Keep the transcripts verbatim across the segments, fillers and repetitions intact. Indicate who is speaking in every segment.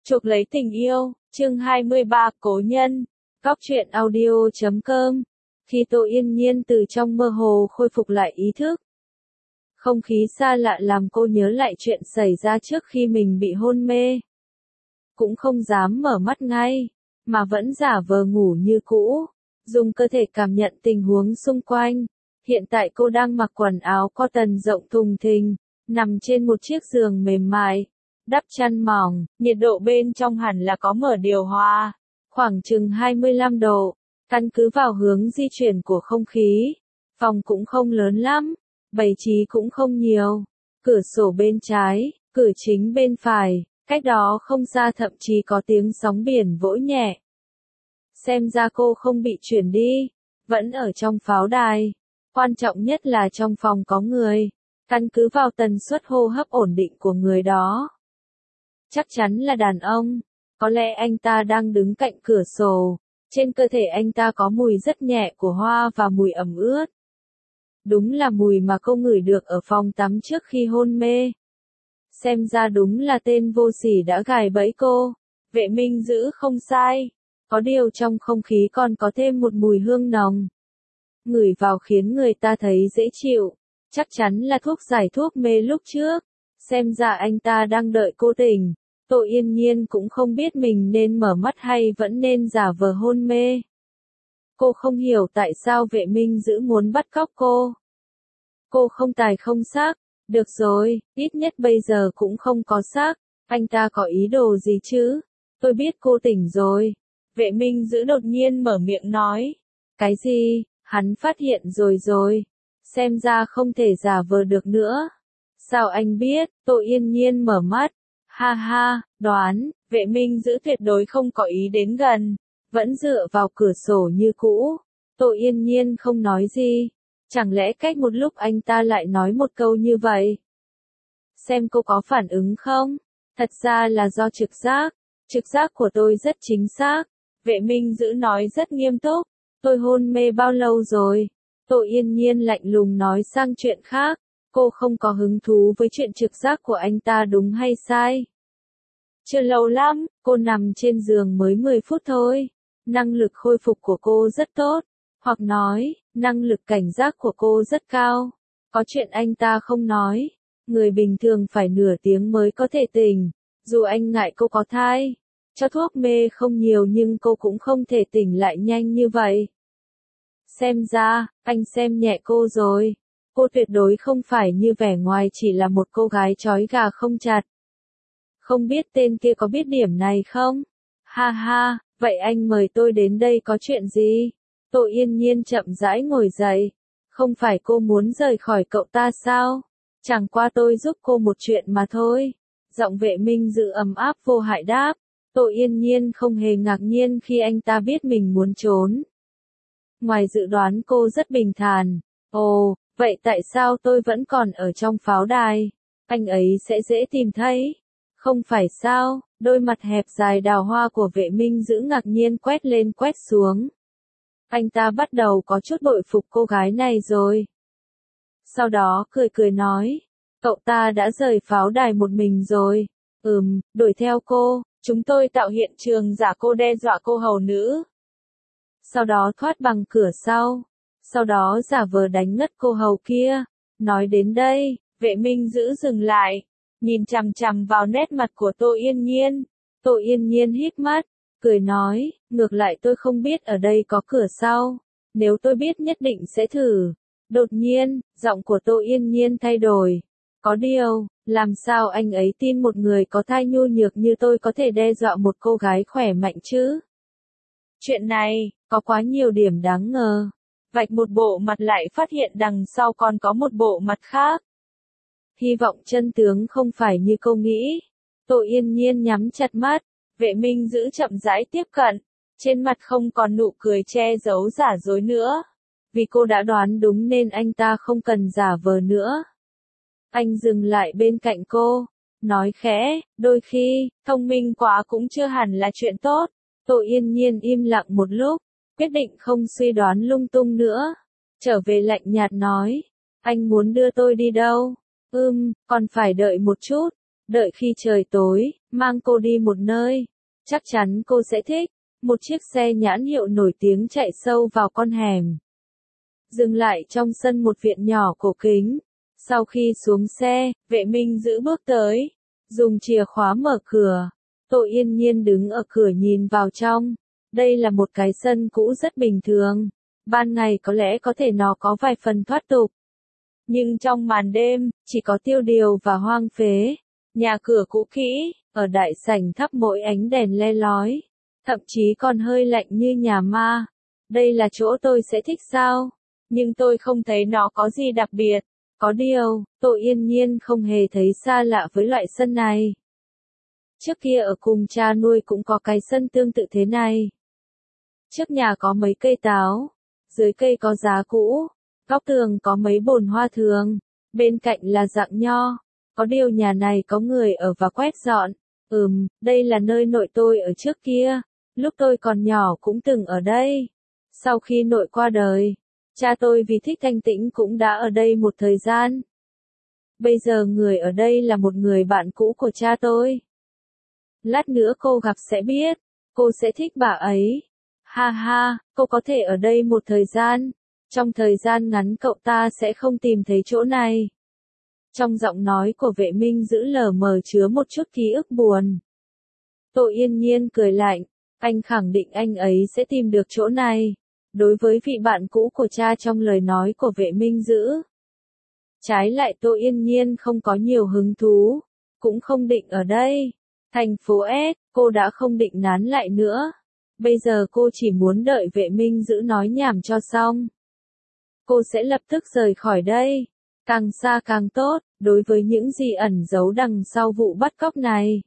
Speaker 1: Chuộc lấy tình yêu, chương hai mươi ba, cố nhân, góc truyện audio chấm com. Khi Tô Yên Nhiên từ trong mơ hồ khôi phục lại ý thức. Không khí xa lạ làm cô nhớ lại chuyện xảy ra trước khi mình bị hôn mê. Cũng không dám mở mắt ngay, mà vẫn giả vờ ngủ như cũ, dùng cơ thể cảm nhận tình huống xung quanh. Hiện tại cô đang mặc quần áo cotton rộng thùng thình, nằm trên một chiếc giường mềm mại, đắp chăn mỏng, nhiệt độ bên trong hẳn là có mở điều hòa, khoảng chừng hai mươi lăm độ, căn cứ vào hướng di chuyển của không khí. Phòng cũng không lớn lắm, bày trí cũng không nhiều, cửa sổ bên trái, cửa chính bên phải, cách đó không xa thậm chí có tiếng sóng biển vỗ nhẹ. Xem ra cô không bị chuyển đi, vẫn ở trong pháo đài. Quan trọng nhất là trong phòng có người, căn cứ vào tần suất hô hấp ổn định của người đó. Chắc chắn là đàn ông, có lẽ anh ta đang đứng cạnh cửa sổ, trên cơ thể anh ta có mùi rất nhẹ của hoa và mùi ẩm ướt. Đúng là mùi mà cô ngửi được ở phòng tắm trước khi hôn mê. Xem ra đúng là tên vô sỉ đã gài bẫy cô. Vệ Minh Dữ không sai, có điều trong không khí còn có thêm một mùi hương nồng. Ngửi vào khiến người ta thấy dễ chịu, chắc chắn là thuốc giải thuốc mê lúc trước. Xem ra anh ta đang đợi cô tỉnh. Tô Yên Nhiên cũng không biết mình nên mở mắt hay vẫn nên giả vờ hôn mê. Cô không hiểu tại sao Vệ Minh Dữ muốn bắt cóc cô. Cô không tài không xác, được rồi, ít nhất bây giờ cũng không có xác. Anh ta có ý đồ gì chứ? Tôi biết cô tỉnh rồi. Vệ Minh Dữ đột nhiên mở miệng nói. Cái gì? Hắn phát hiện rồi rồi. Xem ra không thể giả vờ được nữa. Sao anh biết? Tô Yên Nhiên mở mắt. Ha ha, đoán, Vệ Minh Dữ tuyệt đối không có ý đến gần. Vẫn dựa vào cửa sổ như cũ. Tô Yên Nhiên không nói gì. Chẳng lẽ cách một lúc anh ta lại nói một câu như vậy? Xem cô có phản ứng không? Thật ra là do trực giác. Trực giác của tôi rất chính xác. Vệ Minh Dữ nói rất nghiêm túc. Tôi hôn mê bao lâu rồi? Tô Yên Nhiên lạnh lùng nói sang chuyện khác. Cô không có hứng thú với chuyện trực giác của anh ta đúng hay sai. Chưa lâu lắm, cô nằm trên giường mới mười phút thôi. Năng lực khôi phục của cô rất tốt. Hoặc nói, năng lực cảnh giác của cô rất cao. Có chuyện anh ta không nói. Người bình thường phải nửa tiếng mới có thể tỉnh. Dù anh ngại cô có thai. Cho thuốc mê không nhiều nhưng cô cũng không thể tỉnh lại nhanh như vậy. Xem ra, anh xem nhẹ cô rồi. Cô tuyệt đối không phải như vẻ ngoài chỉ là một cô gái trói gà không chặt. Không biết tên kia có biết điểm này không? Ha ha, vậy anh mời tôi đến đây có chuyện gì? Tô Yên Nhiên chậm rãi ngồi dậy. Không phải cô muốn rời khỏi cậu ta sao? Chẳng qua tôi giúp cô một chuyện mà thôi. Giọng Vệ Minh Dữ ấm áp vô hại đáp. Tô Yên Nhiên không hề ngạc nhiên khi anh ta biết mình muốn trốn. Ngoài dự đoán cô rất bình thản. Ồ, vậy tại sao tôi vẫn còn ở trong pháo đài? Anh ấy sẽ dễ tìm thấy. Không phải sao? Đôi mặt hẹp dài đào hoa của Vệ Minh Dữ ngạc nhiên quét lên quét xuống. Anh ta bắt đầu có chút bội phục cô gái này rồi. Sau đó cười cười nói. Cậu ta đã rời pháo đài một mình rồi. Ừm, đuổi theo cô. Chúng tôi tạo hiện trường giả cô đe dọa cô hầu nữ. Sau đó thoát bằng cửa sau. Sau đó giả vờ đánh ngất cô hầu kia. Nói đến đây, Vệ Minh Dữ dừng lại. Nhìn chằm chằm vào nét mặt của Tô Yên Nhiên. Tô Yên Nhiên hít mắt. Cười nói, ngược lại tôi không biết ở đây có cửa sau. Nếu tôi biết nhất định sẽ thử. Đột nhiên, giọng của Tô Yên Nhiên thay đổi. Có điều, làm sao anh ấy tin một người có thai nhu nhược như tôi có thể đe dọa một cô gái khỏe mạnh chứ? Chuyện này, có quá nhiều điểm đáng ngờ. Vạch một bộ mặt lại phát hiện đằng sau còn có một bộ mặt khác. Hy vọng chân tướng không phải như cô nghĩ. Tô Yên Nhiên nhắm chặt mắt. Vệ Minh Dữ chậm rãi tiếp cận. Trên mặt không còn nụ cười che giấu giả dối nữa. Vì cô đã đoán đúng nên anh ta không cần giả vờ nữa. Anh dừng lại bên cạnh cô. Nói khẽ, đôi khi, thông minh quá cũng chưa hẳn là chuyện tốt. Tô Yên Nhiên im lặng một lúc. Quyết định không suy đoán lung tung nữa. Trở về lạnh nhạt nói. Anh muốn đưa tôi đi đâu? Ừm, còn phải đợi một chút. Đợi khi trời tối, mang cô đi một nơi. Chắc chắn cô sẽ thích. Một chiếc xe nhãn hiệu nổi tiếng chạy sâu vào con hẻm. Dừng lại trong sân một viện nhỏ cổ kính. Sau khi xuống xe, vệ minh giữ bước tới. Dùng chìa khóa mở cửa. Tô Yên Nhiên đứng ở cửa nhìn vào trong. Đây là một cái sân cũ rất bình thường. Ban ngày có lẽ có thể nó có vài phần thoát tục. Nhưng trong màn đêm, chỉ có tiêu điều và hoang phế. Nhà cửa cũ kỹ, ở đại sảnh thắp mỗi ánh đèn le lói. Thậm chí còn hơi lạnh như nhà ma. Đây là chỗ tôi sẽ thích sao? Nhưng tôi không thấy nó có gì đặc biệt. Có điều, Tô Yên Nhiên không hề thấy xa lạ với loại sân này. Trước kia ở cùng cha nuôi cũng có cái sân tương tự thế này. Trước nhà có mấy cây táo. Dưới cây có giá cũ. Góc tường có mấy bồn hoa thường. Bên cạnh là rặng nho. Có điều nhà này có người ở và quét dọn. Ừm, đây là nơi nội tôi ở trước kia. Lúc tôi còn nhỏ cũng từng ở đây. Sau khi nội qua đời, cha tôi vì thích thanh tĩnh cũng đã ở đây một thời gian. Bây giờ người ở đây là một người bạn cũ của cha tôi. Lát nữa cô gặp sẽ biết, cô sẽ thích bà ấy. Ha ha, cô có thể ở đây một thời gian. Trong thời gian ngắn cậu ta sẽ không tìm thấy chỗ này. Trong giọng nói của vệ minh giữ lờ mờ chứa một chút ký ức buồn. Tô Yên Nhiên cười lạnh, anh khẳng định anh ấy sẽ tìm được chỗ này. Đối với vị bạn cũ của cha trong lời nói của vệ minh giữ. Trái lại Tô Yên Nhiên không có nhiều hứng thú, cũng không định ở đây. Thành phố S, cô đã không định nán lại nữa. Bây giờ cô chỉ muốn đợi vệ minh giữ nói nhảm cho xong. Cô sẽ lập tức rời khỏi đây. Càng xa càng tốt, đối với những gì ẩn giấu đằng sau vụ bắt cóc này.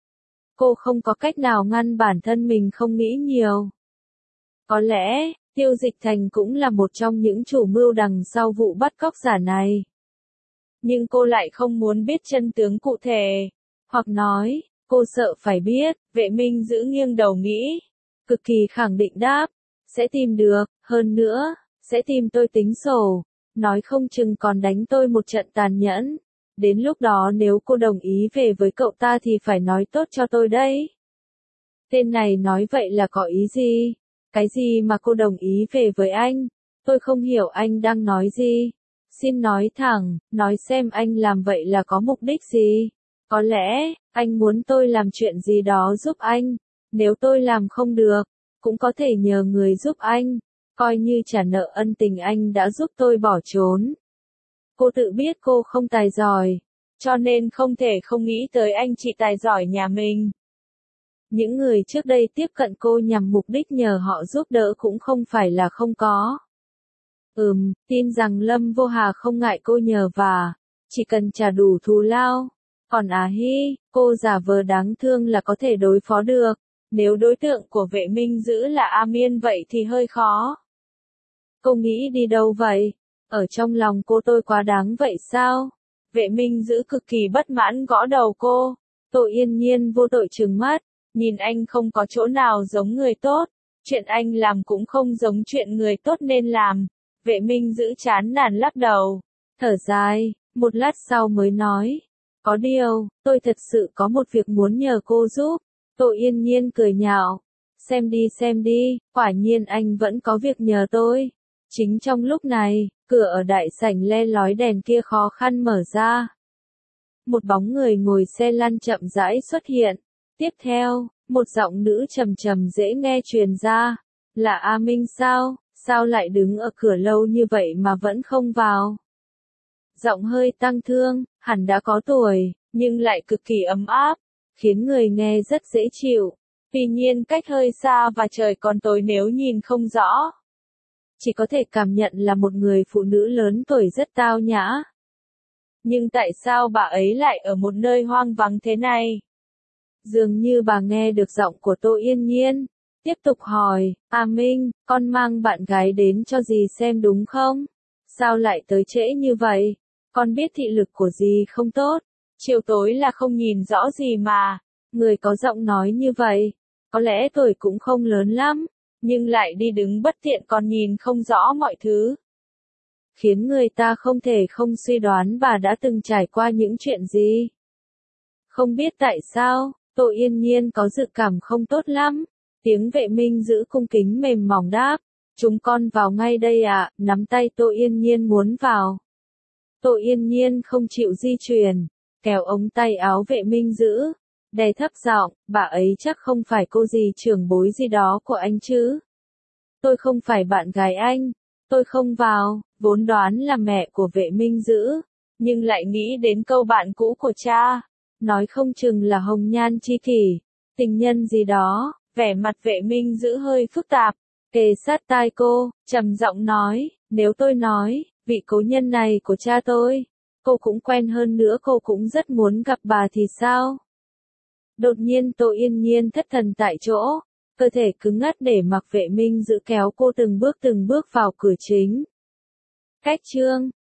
Speaker 1: Cô không có cách nào ngăn bản thân mình không nghĩ nhiều. Có lẽ, Tiêu Dịch Thành cũng là một trong những chủ mưu đằng sau vụ bắt cóc giả này. Nhưng cô lại không muốn biết chân tướng cụ thể. Hoặc nói, cô sợ phải biết, vệ minh giữ nghiêng đầu nghĩ. Cực kỳ khẳng định đáp, sẽ tìm được, hơn nữa, sẽ tìm tôi tính sổ. Nói không chừng còn đánh tôi một trận tàn nhẫn. Đến lúc đó nếu cô đồng ý về với cậu ta thì phải nói tốt cho tôi đấy. Tên này nói vậy là có ý gì? Cái gì mà cô đồng ý về với anh? Tôi không hiểu anh đang nói gì. Xin nói thẳng, nói xem anh làm vậy là có mục đích gì? Có lẽ, anh muốn tôi làm chuyện gì đó giúp anh. Nếu tôi làm không được, cũng có thể nhờ người giúp anh. Coi như trả nợ ân tình anh đã giúp tôi bỏ trốn. Cô tự biết cô không tài giỏi, cho nên không thể không nghĩ tới anh chị tài giỏi nhà mình. Những người trước đây tiếp cận cô nhằm mục đích nhờ họ giúp đỡ cũng không phải là không có. Ừm, tin rằng Lâm Vô Hà không ngại cô nhờ vả, chỉ cần trả đủ thù lao. Còn à hi, cô giả vờ đáng thương là có thể đối phó được. Nếu đối tượng của vệ minh giữ là A Miên vậy thì hơi khó. Cô nghĩ đi đâu vậy? Ở trong lòng cô tôi quá đáng vậy sao? Vệ minh giữ cực kỳ bất mãn gõ đầu cô. Tô Yên Nhiên vô tội trừng mắt. Nhìn anh không có chỗ nào giống người tốt. Chuyện anh làm cũng không giống chuyện người tốt nên làm. Vệ minh giữ chán nản lắc đầu. Thở dài, một lát sau mới nói. Có điều, tôi thật sự có một việc muốn nhờ cô giúp. Tô Yên Nhiên cười nhạo. Xem đi xem đi, quả nhiên anh vẫn có việc nhờ tôi. Chính trong lúc này, cửa ở đại sảnh le lói đèn kia khó khăn mở ra. Một bóng người ngồi xe lăn chậm rãi xuất hiện. Tiếp theo, một giọng nữ trầm trầm dễ nghe truyền ra. Là A Minh sao? Sao lại đứng ở cửa lâu như vậy mà vẫn không vào? Giọng hơi tăng thương, hẳn đã có tuổi, nhưng lại cực kỳ ấm áp, khiến người nghe rất dễ chịu. Tuy nhiên cách hơi xa và trời còn tối nếu nhìn không rõ. Chỉ có thể cảm nhận là một người phụ nữ lớn tuổi rất tao nhã. Nhưng tại sao bà ấy lại ở một nơi hoang vắng thế này? Dường như bà nghe được giọng của Tô Yên Nhiên. Tiếp tục hỏi, A Minh, con mang bạn gái đến cho dì xem đúng không? Sao lại tới trễ như vậy? Con biết thị lực của dì không tốt. Chiều tối là không nhìn rõ gì mà. Người có giọng nói như vậy. Có lẽ tuổi cũng không lớn lắm. Nhưng lại đi đứng bất tiện còn nhìn không rõ mọi thứ. Khiến người ta không thể không suy đoán bà đã từng trải qua những chuyện gì. Không biết tại sao, Tô Yên Nhiên có dự cảm không tốt lắm. Tiếng vệ minh giữ cung kính mềm mỏng đáp. Chúng con vào ngay đây ạ, nắm tay Tô Yên Nhiên muốn vào. Tô Yên Nhiên không chịu di chuyển, kéo ống tay áo vệ minh giữ, đè thấp giọng, bà ấy chắc không phải cô gì trưởng bối gì đó của anh chứ. Tôi không phải bạn gái anh, tôi không vào, vốn đoán là mẹ của vệ minh giữ, nhưng lại nghĩ đến câu bạn cũ của cha, nói không chừng là hồng nhan chi kỷ, tình nhân gì đó, vẻ mặt vệ minh giữ hơi phức tạp, kề sát tai cô, trầm giọng nói, nếu tôi nói, vị cố nhân này của cha tôi, cô cũng quen hơn nữa cô cũng rất muốn gặp bà thì sao? Đột nhiên Tô Yên Nhiên thất thần tại chỗ, cơ thể cứng ngắc để mặc vệ minh giữ kéo cô từng bước từng bước vào cửa chính. Cách chương